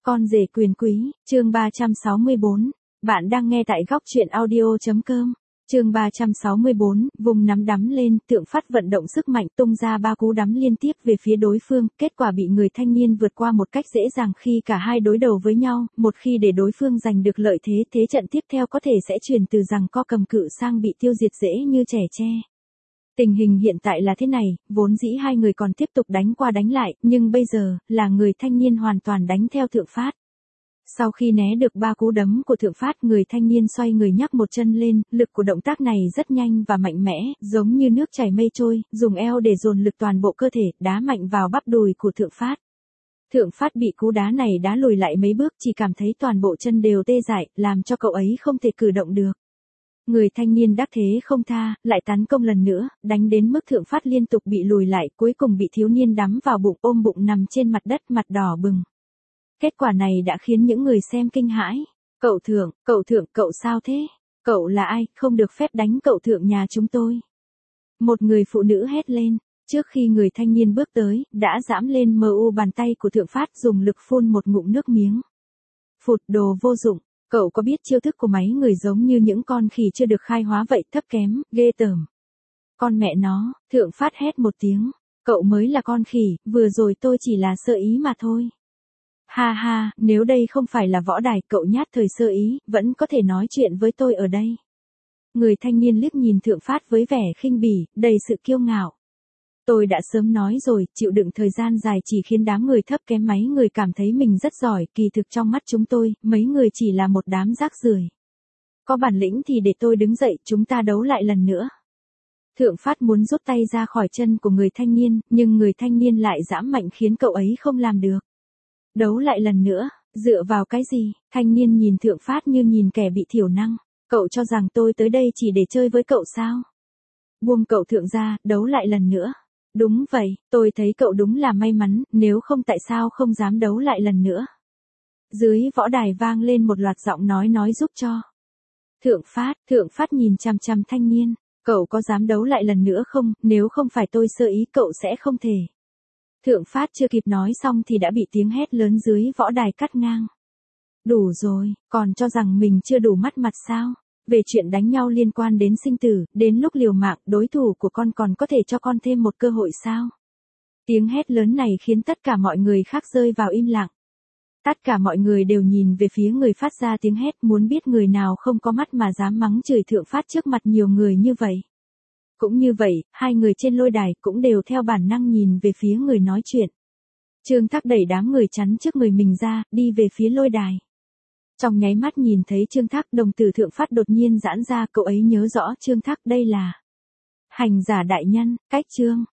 Con rể quyền quý, chương 364. Bạn đang nghe tại góc truyện audio.com. Chương 364, vùng nắm đấm lên, Thượng Phát vận động sức mạnh tung ra 3 cú đấm liên tiếp về phía đối phương, kết quả bị người thanh niên vượt qua một cách dễ dàng khi cả hai đối đầu với nhau, một khi để đối phương giành được lợi thế, thế trận tiếp theo có thể sẽ chuyển từ giằng co cầm cự sang bị tiêu diệt dễ như chẻ tre. Tình hình hiện tại là thế này, vốn dĩ hai người còn tiếp tục đánh qua đánh lại, nhưng bây giờ, là người thanh niên hoàn toàn đánh theo Thượng Phát. Sau khi né được 3 cú đấm của Thượng Phát, người thanh niên xoay người nhấc một chân lên, lực của động tác này rất nhanh và mạnh mẽ, giống như nước chảy mây trôi, dùng eo để dồn lực toàn bộ cơ thể, đá mạnh vào bắp đùi của Thượng Phát. Thượng Phát bị cú đá này đá lùi lại mấy bước, chỉ cảm thấy toàn bộ chân đều tê dại, làm cho cậu ấy không thể cử động được. Người thanh niên đắc thế không tha, lại tấn công lần nữa, đánh đến mức Thượng Phát liên tục bị lùi lại, cuối cùng bị thiếu niên đấm vào bụng, ôm bụng nằm trên mặt đất, mặt đỏ bừng. Kết quả này đã khiến những người xem kinh hãi. Cậu Thượng, cậu sao thế? Cậu là ai, không được phép đánh cậu Thượng nhà chúng tôi. Một người phụ nữ hét lên. Trước khi người thanh niên bước tới, đã giẫm lên bàn tay của Thượng Phát, dùng lực phun một ngụm nước miếng. Phụt, đồ vô dụng. Cậu có biết chiêu thức của mấy người giống như những con khỉ chưa được khai hóa vậy, thấp kém, ghê tởm. Con mẹ nó, Thượng Phát hét một tiếng. Cậu mới là con khỉ, vừa rồi tôi chỉ là sơ ý mà thôi. Ha ha, nếu đây không phải là võ đài, cậu nhát thời sơ ý, vẫn có thể nói chuyện với tôi ở đây. Người thanh niên liếc nhìn Thượng Phát với vẻ khinh bỉ, đầy sự kiêu ngạo. Tôi đã sớm nói rồi, chịu đựng thời gian dài chỉ khiến đám người thấp kém mấy người cảm thấy mình rất giỏi, kỳ thực trong mắt chúng tôi, mấy người chỉ là một đám rác rưởi. Có bản lĩnh thì để tôi đứng dậy, chúng ta đấu lại lần nữa. Thượng Phát muốn rút tay ra khỏi chân của người thanh niên, nhưng người thanh niên lại giẫm mạnh khiến cậu ấy không làm được. Đấu lại lần nữa, dựa vào cái gì? Thanh niên nhìn Thượng Phát như nhìn kẻ bị thiểu năng. Cậu cho rằng tôi tới đây chỉ để chơi với cậu sao? Buông cậu Thượng ra, đấu lại lần nữa. Đúng vậy, tôi thấy cậu đúng là may mắn, nếu không tại sao không dám đấu lại lần nữa. Dưới võ đài vang lên một loạt giọng nói giúp cho. Thượng Phát nhìn chằm chằm thanh niên. Cậu có dám đấu lại lần nữa không, nếu không phải tôi sơ ý cậu sẽ không thể. Thượng Phát chưa kịp nói xong thì đã bị tiếng hét lớn dưới võ đài cắt ngang. Đủ rồi, còn cho rằng mình chưa đủ mắt mặt sao? Về chuyện đánh nhau liên quan đến sinh tử, đến lúc liều mạng, đối thủ của con còn có thể cho con thêm một cơ hội sao? Tiếng hét lớn này khiến tất cả mọi người khác rơi vào im lặng. Tất cả mọi người đều nhìn về phía người phát ra tiếng hét, muốn biết người nào không có mắt mà dám mắng chửi Thượng Phát trước mặt nhiều người như vậy. Cũng như vậy, hai người trên lôi đài cũng đều theo bản năng nhìn về phía người nói chuyện. Trương Thác đẩy đám người chắn trước người mình ra, đi về phía lôi đài. Trong nháy mắt nhìn thấy Trương Thác, đồng tử Thượng Phát đột nhiên giãn ra, cậu ấy nhớ rõ Trương Thác đây là hành giả đại nhân, cách Trương.